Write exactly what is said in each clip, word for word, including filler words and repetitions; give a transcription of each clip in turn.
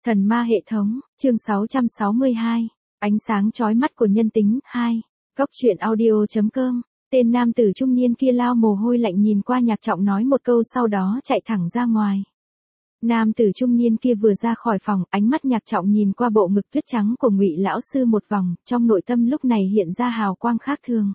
Thần ma hệ thống, chương sáu trăm sáu mươi hai, ánh sáng chói mắt của nhân tính, hai, góc truyện audio.com, tên nam tử trung niên kia lao mồ hôi lạnh nhìn qua Nhạc Trọng nói một câu sau đó chạy thẳng ra ngoài. Nam tử trung niên kia vừa ra khỏi phòng, ánh mắt Nhạc Trọng nhìn qua bộ ngực tuyết trắng của Ngụy lão sư một vòng, trong nội tâm lúc này hiện ra hào quang khác thường.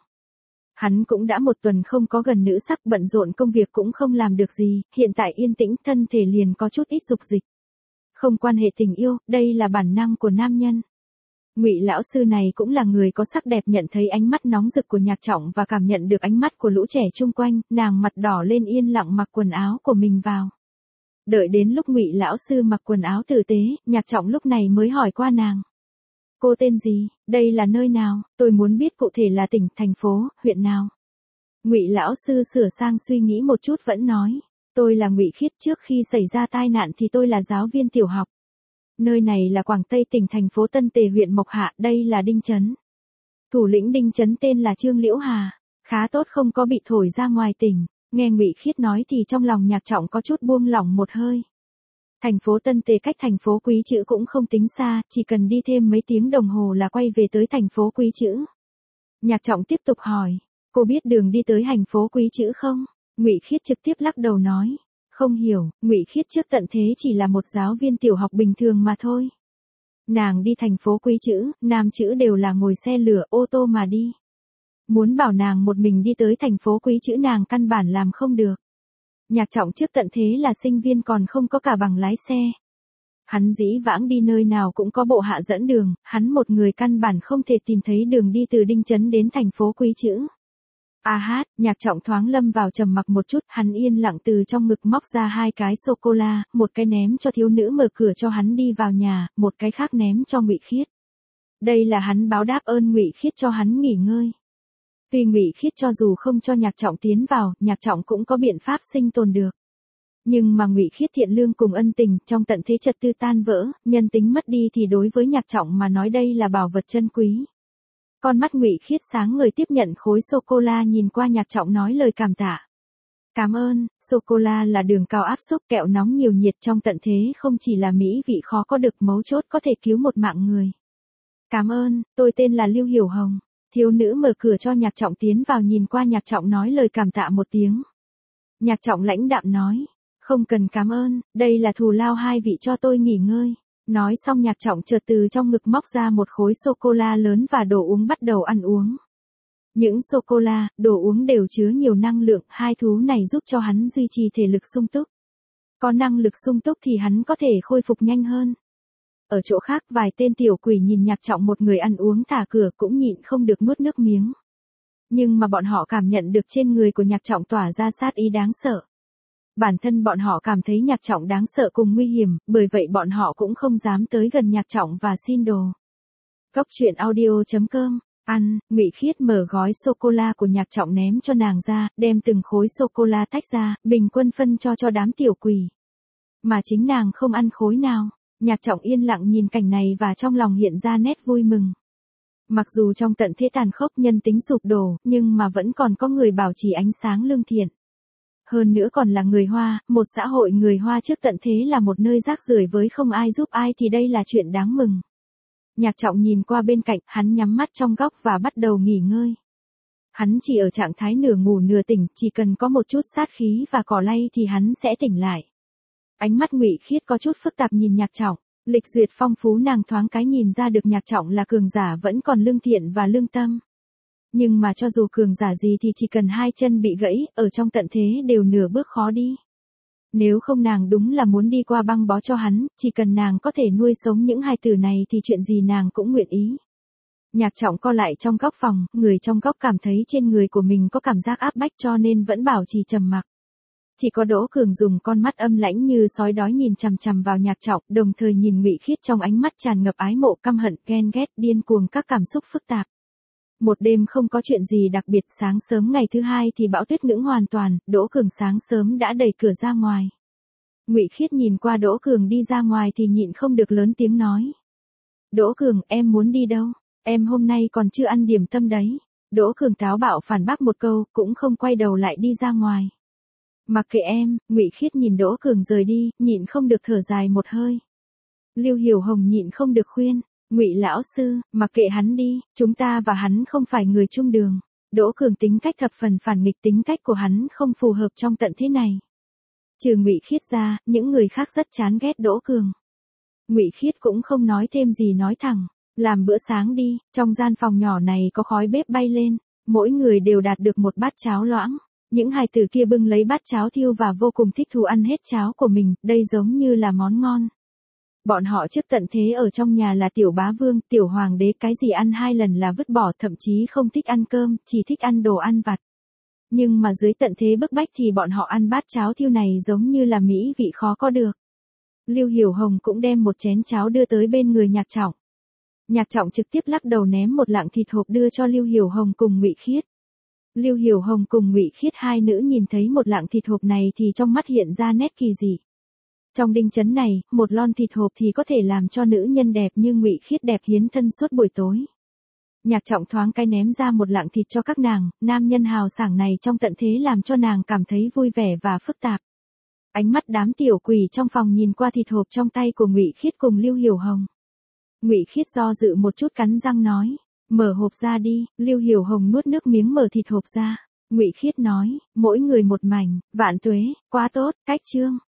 Hắn cũng đã một tuần không có gần nữ sắc, bận rộn công việc cũng không làm được gì, hiện tại yên tĩnh thân thể liền có chút ít dục dịch. Không quan hệ tình yêu, đây là bản năng của nam nhân. Ngụy lão sư này cũng là người có sắc đẹp, nhận thấy ánh mắt nóng rực của Nhạc Trọng và cảm nhận được ánh mắt của lũ trẻ chung quanh, nàng mặt đỏ lên yên lặng mặc quần áo của mình vào. Đợi đến lúc Ngụy lão sư mặc quần áo tử tế, Nhạc Trọng lúc này mới hỏi qua nàng. Cô tên gì, đây là nơi nào, tôi muốn biết cụ thể là tỉnh, thành phố, huyện nào. Ngụy lão sư sửa sang suy nghĩ một chút vẫn nói. Tôi là Ngụy Khiết, trước khi xảy ra tai nạn thì tôi là giáo viên tiểu học. Nơi này là Quảng Tây tỉnh, thành phố Tân Tề, huyện Mộc Hạ, đây là Đinh Trấn. Thủ lĩnh Đinh Trấn tên là Trương Liễu Hà, khá tốt không có bị thổi ra ngoài tỉnh. Nghe Ngụy Khiết nói thì trong lòng Nhạc Trọng có chút buông lỏng một hơi. Thành phố Tân Tề cách thành phố Quý Chữ cũng không tính xa, chỉ cần đi thêm mấy tiếng đồng hồ là quay về tới thành phố Quý Chữ. Nhạc Trọng tiếp tục hỏi, cô biết đường đi tới thành phố Quý Chữ không? Ngụy Khiết trực tiếp lắc đầu nói, không hiểu. Ngụy Khiết trước tận thế chỉ là một giáo viên tiểu học bình thường mà thôi. Nàng đi thành phố Quý Chữ, nam chữ đều là ngồi xe lửa, ô tô mà đi. Muốn bảo nàng một mình đi tới thành phố Quý Chữ nàng căn bản làm không được. Nhạc Trọng trước tận thế là sinh viên còn không có cả bằng lái xe. Hắn dĩ vãng đi nơi nào cũng có bộ hạ dẫn đường, hắn một người căn bản không thể tìm thấy đường đi từ Đinh Trấn đến thành phố Quý Chữ. A hát, Nhạc Trọng thoáng lâm vào trầm mặc một chút, hắn yên lặng từ trong ngực móc ra hai cái sô-cô-la, một cái ném cho thiếu nữ mở cửa cho hắn đi vào nhà, một cái khác ném cho Ngụy Khiết. Đây là hắn báo đáp ơn Ngụy Khiết cho hắn nghỉ ngơi. Tuy Ngụy Khiết cho dù không cho Nhạc Trọng tiến vào, Nhạc Trọng cũng có biện pháp sinh tồn được. Nhưng mà Ngụy Khiết thiện lương cùng ân tình, trong tận thế trật tư tan vỡ, nhân tính mất đi thì đối với Nhạc Trọng mà nói đây là bảo vật chân quý. Con mắt Ngụy Khiết sáng ngời tiếp nhận khối sô-cô-la, nhìn qua Nhạc Trọng nói lời cảm tạ. Cảm ơn, sô-cô-la là đường cao áp suất, kẹo nóng nhiều nhiệt, trong tận thế không chỉ là mỹ vị khó có được, mấu chốt có thể cứu một mạng người. Cảm ơn, tôi tên là Lưu Hiểu Hồng. Thiếu nữ mở cửa cho Nhạc Trọng tiến vào, nhìn qua Nhạc Trọng nói lời cảm tạ một tiếng. Nhạc Trọng lãnh đạm nói, không cần cảm ơn, đây là thù lao hai vị cho tôi nghỉ ngơi. Nói xong Nhạc Trọng chợt từ trong ngực móc ra một khối sô-cô-la lớn và đồ uống bắt đầu ăn uống. Những sô-cô-la, đồ uống đều chứa nhiều năng lượng, hai thứ này giúp cho hắn duy trì thể lực sung túc. Có năng lực sung túc thì hắn có thể khôi phục nhanh hơn. Ở chỗ khác vài tên tiểu quỷ nhìn Nhạc Trọng một người ăn uống thả cửa cũng nhịn không được nuốt nước miếng. Nhưng mà bọn họ cảm nhận được trên người của Nhạc Trọng tỏa ra sát ý đáng sợ. Bản thân bọn họ cảm thấy Nhạc Trọng đáng sợ cùng nguy hiểm, bởi vậy bọn họ cũng không dám tới gần Nhạc Trọng và xin đồ. Góc truyện audio.com, ăn, Ngụy Khiết mở gói sô-cô-la của Nhạc Trọng ném cho nàng ra, đem từng khối sô-cô-la tách ra, bình quân phân cho cho đám tiểu quỷ. Mà chính nàng không ăn khối nào. Nhạc Trọng yên lặng nhìn cảnh này và trong lòng hiện ra nét vui mừng. Mặc dù trong tận thế tàn khốc, nhân tính sụp đổ, nhưng mà vẫn còn có người bảo trì ánh sáng lương thiện. Hơn nữa còn là người Hoa, một xã hội người Hoa trước tận thế là một nơi rác rưởi với không ai giúp ai thì đây là chuyện đáng mừng. Nhạc Trọng nhìn qua bên cạnh, hắn nhắm mắt trong góc và bắt đầu nghỉ ngơi. Hắn chỉ ở trạng thái nửa ngủ nửa tỉnh, chỉ cần có một chút sát khí và cỏ lay thì hắn sẽ tỉnh lại. Ánh mắt Ngụy Khiết có chút phức tạp nhìn Nhạc Trọng, lịch duyệt phong phú nàng thoáng cái nhìn ra được Nhạc Trọng là cường giả vẫn còn lương thiện và lương tâm. Nhưng mà cho dù cường giả gì thì chỉ cần hai chân bị gãy, ở trong tận thế đều nửa bước khó đi. Nếu không nàng đúng là muốn đi qua băng bó cho hắn, chỉ cần nàng có thể nuôi sống những hài tử này thì chuyện gì nàng cũng nguyện ý. Nhạc Trọng co lại trong góc phòng, người trong góc cảm thấy trên người của mình có cảm giác áp bách cho nên vẫn bảo trì trầm mặc. Chỉ có Đỗ Cường dùng con mắt âm lãnh như sói đói nhìn chằm chằm vào Nhạc Trọng, đồng thời nhìn Ngụy Khiết trong ánh mắt tràn ngập ái mộ, căm hận, ghen ghét, điên cuồng các cảm xúc phức tạp. Một đêm không có chuyện gì đặc biệt, sáng sớm ngày thứ hai thì bão tuyết ngưỡng hoàn toàn, Đỗ Cường sáng sớm đã đẩy cửa ra ngoài. Ngụy Khiết nhìn qua Đỗ Cường đi ra ngoài thì nhịn không được lớn tiếng nói. Đỗ Cường, em muốn đi đâu? Em hôm nay còn chưa ăn điểm tâm đấy. Đỗ Cường táo bạo phản bác một câu, cũng không quay đầu lại đi ra ngoài. Mặc kệ em, Ngụy Khiết nhìn Đỗ Cường rời đi, nhịn không được thở dài một hơi. Lưu Hiểu Hồng nhịn không được khuyên, Ngụy lão sư, mặc kệ hắn đi, chúng ta và hắn không phải người chung đường. Đỗ Cường tính cách thập phần phản nghịch, tính cách của hắn không phù hợp trong tận thế này. Trừ Ngụy Khiết ra, những người khác rất chán ghét Đỗ Cường. Ngụy Khiết cũng không nói thêm gì, nói thẳng, làm bữa sáng đi. Trong gian phòng nhỏ này có khói bếp bay lên, mỗi người đều đạt được một bát cháo loãng. Những hài tử kia bưng lấy bát cháo thiêu và vô cùng thích thú ăn hết cháo của mình, đây giống như là món ngon. Bọn họ trước tận thế ở trong nhà là tiểu bá vương, tiểu hoàng đế, cái gì ăn hai lần là vứt bỏ, thậm chí không thích ăn cơm, chỉ thích ăn đồ ăn vặt. Nhưng mà dưới tận thế bức bách thì bọn họ ăn bát cháo thiêu này giống như là mỹ vị khó có được. Lưu Hiểu Hồng cũng đem một chén cháo đưa tới bên người Nhạc Trọng. Nhạc Trọng trực tiếp lắc đầu ném một lạng thịt hộp đưa cho Lưu Hiểu Hồng cùng Ngụy Khiết. Lưu Hiểu Hồng cùng Ngụy Khiết hai nữ nhìn thấy một lạng thịt hộp này thì trong mắt hiện ra nét kỳ dị. Trong đinh trấn này, một lon thịt hộp thì có thể làm cho nữ nhân đẹp như Ngụy Khiết đẹp hiến thân suốt buổi tối. Nhạc Trọng thoáng cái ném ra một lạng thịt cho các nàng, nam nhân hào sảng này trong tận thế làm cho nàng cảm thấy vui vẻ và phức tạp. Ánh mắt đám tiểu quỷ trong phòng nhìn qua thịt hộp trong tay của Ngụy Khiết cùng Lưu Hiểu Hồng. Ngụy Khiết do dự một chút cắn răng nói, mở hộp ra đi. Lưu Hiểu Hồng nuốt nước miếng mở thịt hộp ra. Ngụy Khiết nói, mỗi người một mảnh, vạn tuế, quá tốt, cách chương.